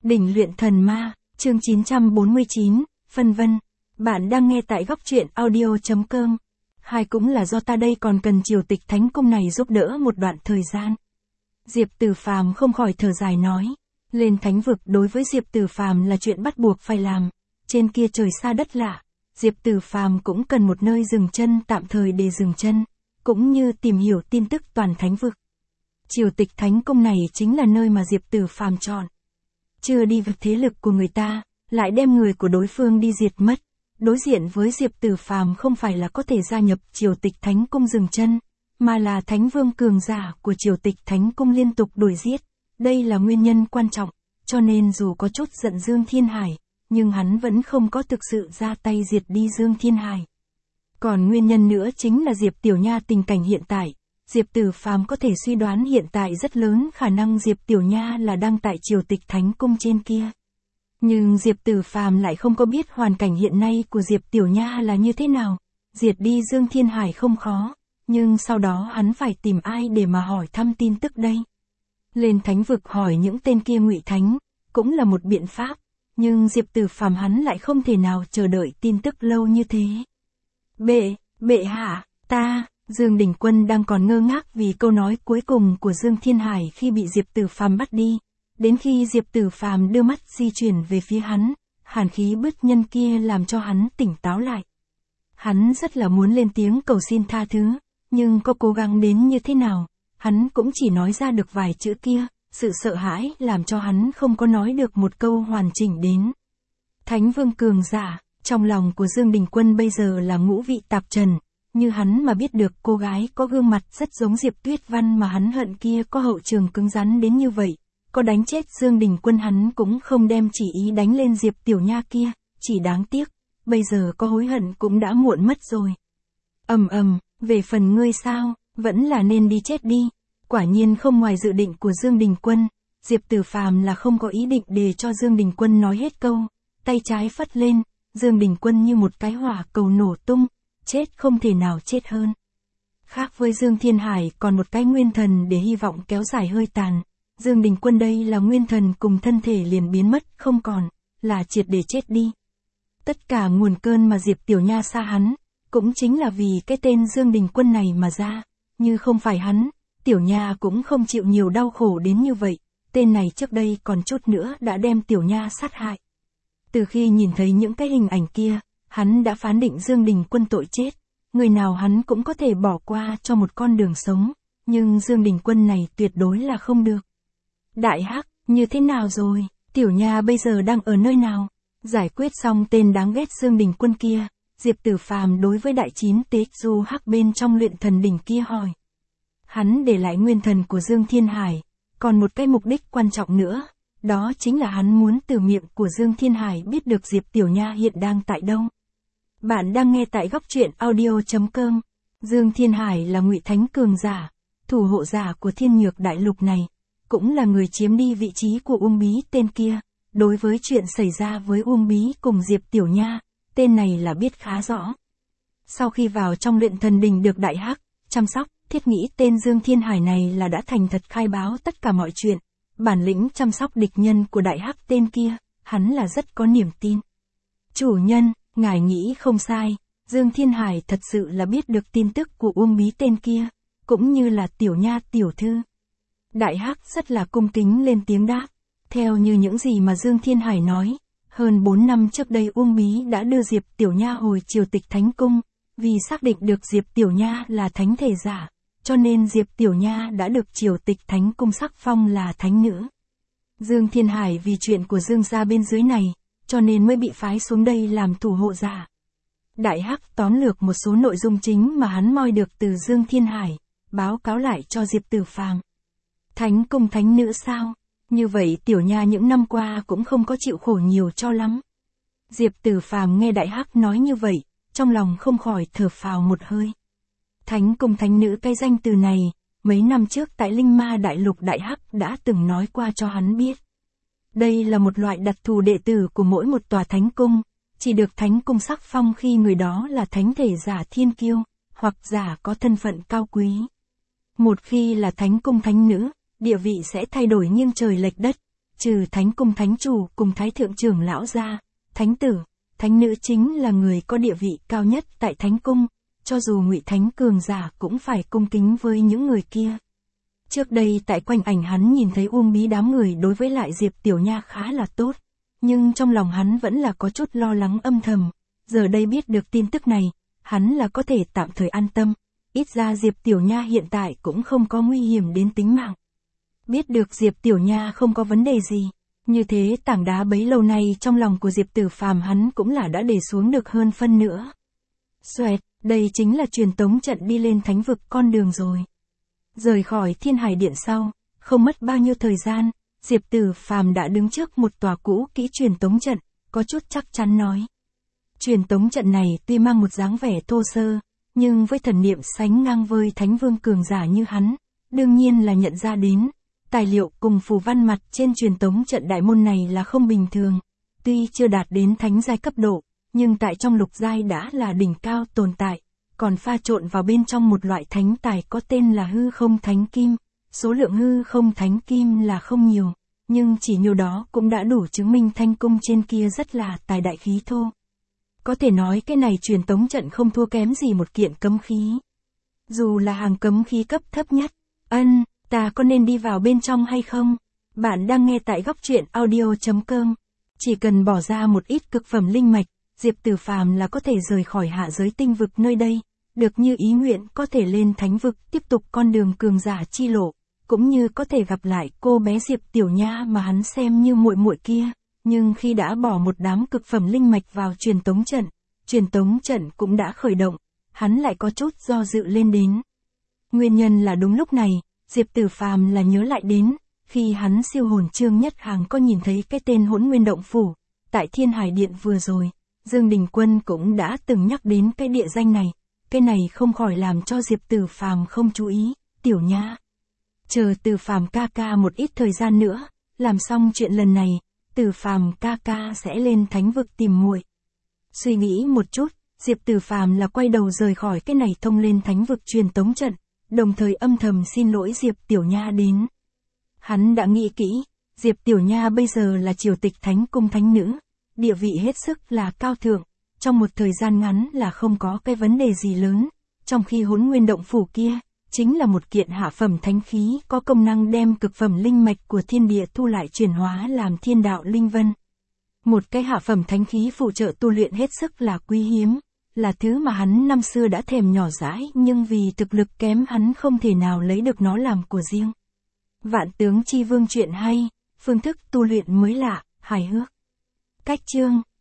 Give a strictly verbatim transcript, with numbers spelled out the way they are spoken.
Đỉnh luyện thần ma, chương chín trăm bốn mươi chín, phân vân. Bạn đang nghe tại góc truyện audio.com. Hai cũng là do ta đây còn cần triều tịch thánh cung này giúp đỡ một đoạn thời gian. Diệp Tử Phàm không khỏi thở dài nói. Lên thánh vực đối với Diệp Tử Phàm là chuyện bắt buộc phải làm. Trên kia trời xa đất lạ, Diệp Tử Phàm cũng cần một nơi dừng chân tạm thời để dừng chân, cũng như tìm hiểu tin tức toàn thánh vực. Triều tịch thánh cung này chính là nơi mà Diệp Tử Phàm chọn. Chưa đi vào thế lực của người ta, lại đem người của đối phương đi diệt mất. Đối diện với Diệp Tử Phàm không phải là có thể gia nhập triều tịch thánh cung dừng chân, mà là thánh vương cường giả của triều tịch thánh cung liên tục đuổi giết. Đây là nguyên nhân quan trọng, cho nên dù có chút giận Dương Thiên Hải, nhưng hắn vẫn không có thực sự ra tay diệt đi Dương Thiên Hải. Còn nguyên nhân nữa chính là Diệp Tiểu Nha tình cảnh hiện tại. Diệp Tử Phàm có thể suy đoán hiện tại rất lớn khả năng Diệp Tiểu Nha là đang tại triều tịch thánh cung trên kia. Nhưng Diệp Tử Phàm lại không có biết hoàn cảnh hiện nay của Diệp Tiểu Nha là như thế nào. Diệt đi Dương Thiên Hải không khó, nhưng sau đó hắn phải tìm ai để mà hỏi thăm tin tức đây. Lên thánh vực hỏi những tên kia ngụy thánh, cũng là một biện pháp, nhưng Diệp Tử Phàm hắn lại không thể nào chờ đợi tin tức lâu như thế. Bệ, bệ hạ, ta... Dương Đình Quân đang còn ngơ ngác vì câu nói cuối cùng của Dương Thiên Hải khi bị Diệp Tử Phàm bắt đi. Đến khi Diệp Tử Phàm đưa mắt di chuyển về phía hắn, hàn khí bức nhân kia làm cho hắn tỉnh táo lại. Hắn rất là muốn lên tiếng cầu xin tha thứ, nhưng có cố gắng đến như thế nào, hắn cũng chỉ nói ra được vài chữ kia, sự sợ hãi làm cho hắn không có nói được một câu hoàn chỉnh đến. Thánh vương cường giả, trong lòng của Dương Đình Quân bây giờ là ngũ vị tạp trần. Như hắn mà biết được cô gái có gương mặt rất giống Diệp Tuyết Văn mà hắn hận kia có hậu trường cứng rắn đến như vậy, có đánh chết Dương Đình Quân hắn cũng không đem chỉ ý đánh lên Diệp Tiểu Nha kia, chỉ đáng tiếc, bây giờ có hối hận cũng đã muộn mất rồi. Ầm ầm, về phần ngươi sao, vẫn là nên đi chết đi. Quả nhiên không ngoài dự định của Dương Đình Quân, Diệp Tử Phàm là không có ý định để cho Dương Đình Quân nói hết câu, tay trái phất lên, Dương Đình Quân như một cái hỏa cầu nổ tung. Chết không thể nào chết hơn. Khác với Dương Thiên Hải còn một cái nguyên thần để hy vọng kéo dài hơi tàn. Dương Đình Quân đây là nguyên thần cùng thân thể liền biến mất không còn, là triệt để chết đi. Tất cả nguồn cơn mà Diệp Tiểu Nha xa hắn, cũng chính là vì cái tên Dương Đình Quân này mà ra. Như không phải hắn, Tiểu Nha cũng không chịu nhiều đau khổ đến như vậy. Tên này trước đây còn chút nữa đã đem Tiểu Nha sát hại. Từ khi nhìn thấy những cái hình ảnh kia, hắn đã phán định Dương Đình Quân tội chết, người nào hắn cũng có thể bỏ qua cho một con đường sống, nhưng Dương Đình Quân này tuyệt đối là không được. Đại Hắc, như thế nào rồi, Tiểu Nha bây giờ đang ở nơi nào? Giải quyết xong tên đáng ghét Dương Đình Quân kia, Diệp Tử Phàm đối với đại chín tế du hắc bên trong luyện thần đỉnh kia hỏi. Hắn để lại nguyên thần của Dương Thiên Hải, còn một cái mục đích quan trọng nữa, đó chính là hắn muốn từ miệng của Dương Thiên Hải biết được Diệp Tiểu Nha hiện đang tại đâu. Bạn đang nghe tại góc truyện audio.com. Dương Thiên Hải là ngụy thánh cường giả, thủ hộ giả của thiên nhược đại lục này, cũng là người chiếm đi vị trí của Uông Bí tên kia. Đối với chuyện xảy ra với Uông Bí cùng Diệp Tiểu Nha, tên này là biết khá rõ. Sau khi vào trong luyện thần đình được Đại Hắc chăm sóc, thiết nghĩ tên Dương Thiên Hải này là đã thành thật khai báo tất cả mọi chuyện. Bản lĩnh chăm sóc địch nhân của Đại Hắc tên kia, hắn là rất có niềm tin. Chủ nhân, ngài nghĩ không sai, Dương Thiên Hải thật sự là biết được tin tức của Uông Bí tên kia, cũng như là Tiểu Nha tiểu thư. Đại Hắc rất là cung kính lên tiếng đáp, theo như những gì mà Dương Thiên Hải nói, hơn bốn năm trước đây Uông Bí đã đưa Diệp Tiểu Nha hồi triều tịch thánh cung, vì xác định được Diệp Tiểu Nha là thánh thể giả, cho nên Diệp Tiểu Nha đã được triều tịch thánh cung sắc phong là thánh nữ. Dương Thiên Hải vì chuyện của Dương gia bên dưới này, cho nên mới bị phái xuống đây làm thủ hộ giả. Đại Hắc tóm lược một số nội dung chính mà hắn moi được từ Dương Thiên Hải, báo cáo lại cho Diệp Tử Phàm. Thánh cung thánh nữ sao? Như vậy Tiểu Nha những năm qua cũng không có chịu khổ nhiều cho lắm. Diệp Tử Phàm nghe Đại Hắc nói như vậy, trong lòng không khỏi thở phào một hơi. Thánh cung thánh nữ cái danh từ này, mấy năm trước tại Linh Ma Đại Lục Đại Hắc đã từng nói qua cho hắn biết. Đây là một loại đặc thù đệ tử của mỗi một tòa thánh cung, chỉ được thánh cung sắc phong khi người đó là thánh thể giả thiên kiêu, hoặc giả có thân phận cao quý. Một khi là thánh cung thánh nữ, địa vị sẽ thay đổi nghiêng trời lệch đất, trừ thánh cung thánh chủ cùng thái thượng trưởng lão ra, thánh tử, thánh nữ chính là người có địa vị cao nhất tại thánh cung, cho dù ngụy thánh cường giả cũng phải cung kính với những người kia. Trước đây tại quanh ảnh hắn nhìn thấy Uông Bí đám người đối với lại Diệp Tiểu Nha khá là tốt, nhưng trong lòng hắn vẫn là có chút lo lắng âm thầm, giờ đây biết được tin tức này, hắn là có thể tạm thời an tâm, ít ra Diệp Tiểu Nha hiện tại cũng không có nguy hiểm đến tính mạng. Biết được Diệp Tiểu Nha không có vấn đề gì, như thế tảng đá bấy lâu nay trong lòng của Diệp Tử Phàm hắn cũng là đã để xuống được hơn phân nữa. Xoẹt, đây chính là truyền tống trận đi lên thánh vực con đường rồi. Rời khỏi Thiên Hải Điện sau, không mất bao nhiêu thời gian, Diệp Tử Phàm đã đứng trước một tòa cũ kỹ truyền tống trận, có chút chắc chắn nói. Truyền tống trận này tuy mang một dáng vẻ thô sơ, nhưng với thần niệm sánh ngang với thánh vương cường giả như hắn, đương nhiên là nhận ra đến. Tài liệu cùng phù văn mặt trên truyền tống trận đại môn này là không bình thường, tuy chưa đạt đến thánh giai cấp độ, nhưng tại trong lục giai đã là đỉnh cao tồn tại, còn pha trộn vào bên trong một loại thánh tài có tên là hư không thánh kim, số lượng hư không thánh kim là không nhiều, nhưng chỉ nhiều đó cũng đã đủ chứng minh thanh cung trên kia rất là tài đại khí thô. Có thể nói cái này truyền tống trận không thua kém gì một kiện cấm khí. Dù là hàng cấm khí cấp thấp nhất, ân, ta có nên đi vào bên trong hay không? Bạn đang nghe tại góc truyện audio chấm com. Chỉ cần bỏ ra một ít cực phẩm linh mạch, Diệp Tử Phàm là có thể rời khỏi hạ giới tinh vực nơi đây, được như ý nguyện có thể lên thánh vực tiếp tục con đường cường giả chi lộ, cũng như có thể gặp lại cô bé Diệp Tiểu Nha mà hắn xem như muội muội kia, nhưng khi đã bỏ một đám cực phẩm linh mạch vào truyền tống trận, truyền tống trận cũng đã khởi động, hắn lại có chút do dự lên đến. Nguyên nhân là đúng lúc này, Diệp Tử Phàm là nhớ lại đến, khi hắn siêu hồn Trương Nhất Hàng có nhìn thấy cái tên Hỗn Nguyên Động Phủ, tại Thiên Hải Điện vừa rồi, Dương Đình Quân cũng đã từng nhắc đến cái địa danh này, cái này không khỏi làm cho Diệp Tử Phàm không chú ý, Tiểu Nha. Chờ Tử Phàm ca ca một ít thời gian nữa, làm xong chuyện lần này, Tử Phàm ca ca sẽ lên thánh vực tìm muội. Suy nghĩ một chút, Diệp Tử Phàm là quay đầu rời khỏi cái này thông lên thánh vực truyền tống trận, đồng thời âm thầm xin lỗi Diệp Tiểu Nha đến. Hắn đã nghĩ kỹ, Diệp Tiểu Nha bây giờ là triều tịch thánh cung thánh nữ, địa vị hết sức là cao thượng, trong một thời gian ngắn là không có cái vấn đề gì lớn, trong khi Hỗn Nguyên Động Phủ kia, chính là một kiện hạ phẩm thánh khí có công năng đem cực phẩm linh mạch của thiên địa thu lại chuyển hóa làm thiên đạo linh vân. Một cái hạ phẩm thánh khí phụ trợ tu luyện hết sức là quý hiếm, là thứ mà hắn năm xưa đã thèm nhỏ dãi nhưng vì thực lực kém hắn không thể nào lấy được nó làm của riêng. Vạn Tướng Chi Vương chuyện hay, phương thức tu luyện mới lạ, hài hước. Cách chương,